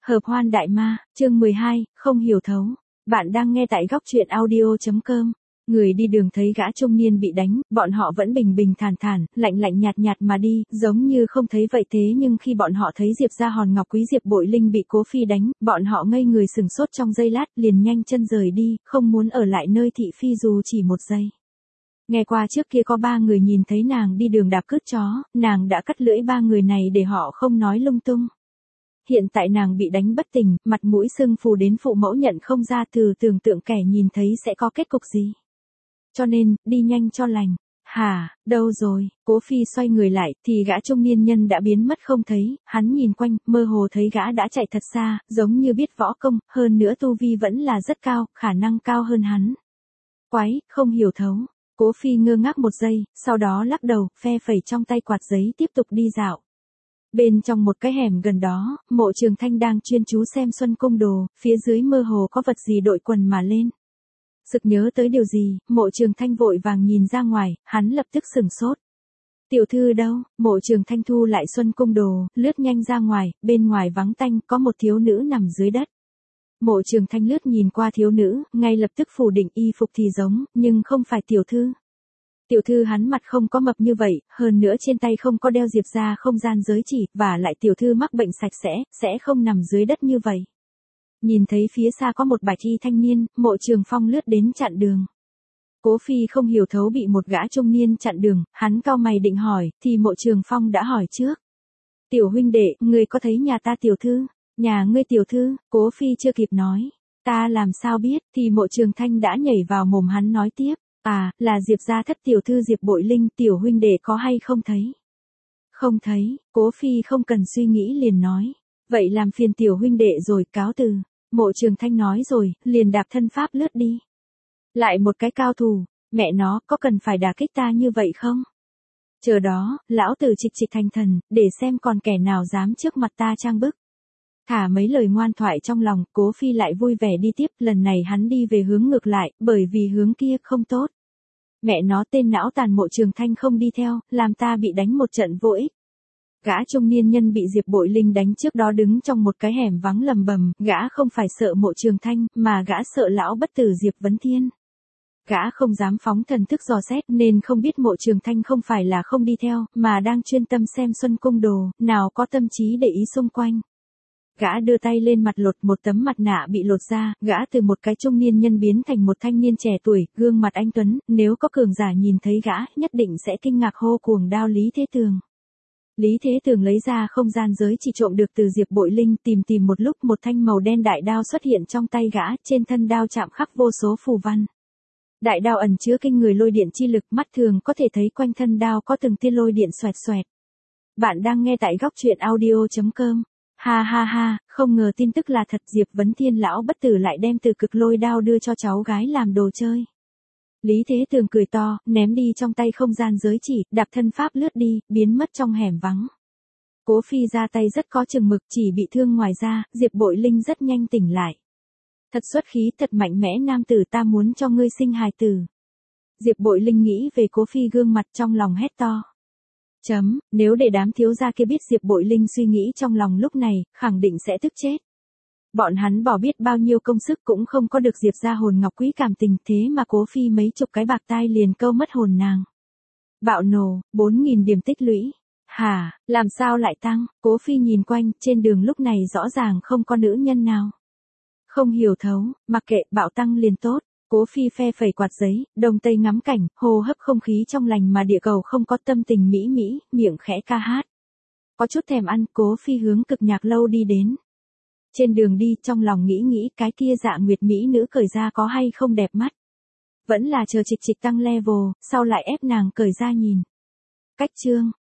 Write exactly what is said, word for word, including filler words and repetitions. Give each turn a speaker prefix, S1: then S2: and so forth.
S1: Hợp hoan đại ma, chương mười hai, không hiểu thấu. Bạn đang nghe tại góc truyện audio.com. Người đi đường thấy gã trung niên bị đánh, bọn họ vẫn bình bình thản thản, lạnh lạnh nhạt nhạt mà đi, giống như không thấy vậy thế nhưng khi bọn họ thấy Diệp gia hòn ngọc quý Diệp Bội Linh bị Cố Phi đánh, bọn họ ngây người sừng sốt trong giây lát, liền nhanh chân rời đi, không muốn ở lại nơi thị phi dù chỉ một giây. Nghe qua trước kia có ba người nhìn thấy nàng đi đường đạp cướp chó, nàng đã cắt lưỡi ba người này để họ không nói lung tung. Hiện tại nàng bị đánh bất tỉnh, mặt mũi sưng phù đến phụ mẫu nhận không ra, từ tưởng tượng kẻ nhìn thấy sẽ có kết cục gì. Cho nên, đi nhanh cho lành. Hả, đâu rồi? Cố Phi xoay người lại, thì gã trung niên nhân đã biến mất không thấy, hắn nhìn quanh, mơ hồ thấy gã đã chạy thật xa, giống như biết võ công, hơn nữa tu vi vẫn là rất cao, khả năng cao hơn hắn. Quái, không hiểu thấu. Cố Phi ngơ ngác một giây, sau đó lắc đầu, phe phẩy trong tay quạt giấy tiếp tục đi dạo. Bên trong một cái hẻm gần đó, Mộ Trường Thanh đang chuyên chú xem Xuân Cung Đồ, phía dưới mơ hồ có vật gì đội quần mà lên. Sực nhớ tới điều gì, Mộ Trường Thanh vội vàng nhìn ra ngoài, hắn lập tức sửng sốt. Tiểu thư đâu? Mộ Trường Thanh thu lại Xuân Cung Đồ, lướt nhanh ra ngoài, bên ngoài vắng tanh, có một thiếu nữ nằm dưới đất. Mộ Trường Thanh lướt nhìn qua thiếu nữ, ngay lập tức phủ định y phục thì giống, nhưng không phải tiểu thư. Tiểu thư hắn mặt không có mập như vậy, hơn nữa trên tay không có đeo Diệp gia không gian giới chỉ, và lại tiểu thư mắc bệnh sạch sẽ, sẽ không nằm dưới đất như vậy. Nhìn thấy phía xa có một bạch y thanh niên, Mộ Trường Phong lướt đến chặn đường. Cố Phi không hiểu thấu bị một gã trung niên chặn đường, hắn cau mày định hỏi, thì Mộ Trường Phong đã hỏi trước. Tiểu huynh đệ, ngươi có thấy nhà ta tiểu thư? Nhà ngươi tiểu thư? Cố Phi chưa kịp nói. Ta làm sao biết, thì Mộ Trường Thanh đã nhảy vào mồm hắn nói tiếp. À, là Diệp gia thất tiểu thư Diệp Bội Linh, tiểu huynh đệ có hay không thấy? Không thấy, Cố Phi không cần suy nghĩ liền nói. Vậy làm phiền tiểu huynh đệ rồi, cáo từ. Mộ Trường Thanh nói rồi, liền đạp thân pháp lướt đi. Lại một cái cao thủ, mẹ nó, có cần phải đả kích ta như vậy không? Chờ đó, lão tử trịch trịch thành thần, để xem còn kẻ nào dám trước mặt ta trang bức. Thả mấy lời ngoan thoại trong lòng, Cố Phi lại vui vẻ đi tiếp, lần này hắn đi về hướng ngược lại, bởi vì hướng kia không tốt. Mẹ nó tên não tàn Mộ Trường Thanh không đi theo, làm ta bị đánh một trận vô ích. Gã trung niên nhân bị Diệp Bội Linh đánh trước đó đứng trong một cái hẻm vắng lầm bầm, gã không phải sợ Mộ Trường Thanh, mà gã sợ lão bất tử Diệp Vấn Thiên. Gã không dám phóng thần thức dò xét nên không biết Mộ Trường Thanh không phải là không đi theo, mà đang chuyên tâm xem Xuân Cung Đồ, nào có tâm trí để ý xung quanh. Gã đưa tay lên mặt lột, một tấm mặt nạ bị lột ra, gã từ một cái trung niên nhân biến thành một thanh niên trẻ tuổi, gương mặt anh tuấn, nếu có cường giả nhìn thấy gã, nhất định sẽ kinh ngạc hô cuồng đao Lý Thế Tường. Lý Thế Tường lấy ra không gian giới chỉ trộm được từ Diệp Bội Linh, tìm tìm một lúc một thanh màu đen đại đao xuất hiện trong tay gã, trên thân đao chạm khắc vô số phù văn. Đại đao ẩn chứa kinh người lôi điện chi lực, mắt thường có thể thấy quanh thân đao có từng tia lôi điện xoẹt xoẹt. Bạn đang nghe tại góc truyện audio.com. Ha ha ha, không ngờ tin tức là thật, Diệp Vấn Thiên lão bất tử lại đem từ cực lôi đao đưa cho cháu gái làm đồ chơi. Lý Thế Tường cười to, ném đi trong tay không gian giới chỉ, đạp thân pháp lướt đi, biến mất trong hẻm vắng. Cố Phi ra tay rất có chừng mực, chỉ bị thương ngoài ra, Diệp Bội Linh rất nhanh tỉnh lại. Thật xuất khí, thật mạnh mẽ nam tử, ta muốn cho ngươi sinh hài tử. Diệp Bội Linh nghĩ về Cố Phi gương mặt trong lòng hét to. Chấm, nếu để đám thiếu gia kia biết Diệp Bội Linh suy nghĩ trong lòng lúc này, khẳng định sẽ tức chết. Bọn hắn bỏ biết bao nhiêu công sức cũng không có được Diệp gia hồn ngọc quý cảm tình, thế mà Cố Phi mấy chục cái bạc tai liền câu mất hồn nàng. Bạo nổ, bốn nghìn điểm tích lũy. Hả, làm sao lại tăng? Cố Phi nhìn quanh, trên đường lúc này rõ ràng không có nữ nhân nào. Không hiểu thấu, mặc kệ, bạo tăng liền tốt. Cố Phi phe phẩy quạt giấy, đông tây ngắm cảnh, hô hấp không khí trong lành mà địa cầu không có, tâm tình mỹ mỹ, miệng khẽ ca hát. Có chút thèm ăn, Cố Phi hướng cực nhạc lâu đi đến. Trên đường đi, trong lòng nghĩ nghĩ cái kia Dạ Nguyệt mỹ nữ cởi ra có hay không đẹp mắt. Vẫn là chờ trịch trịch tăng level, sau lại ép nàng cởi ra nhìn. Cách chương,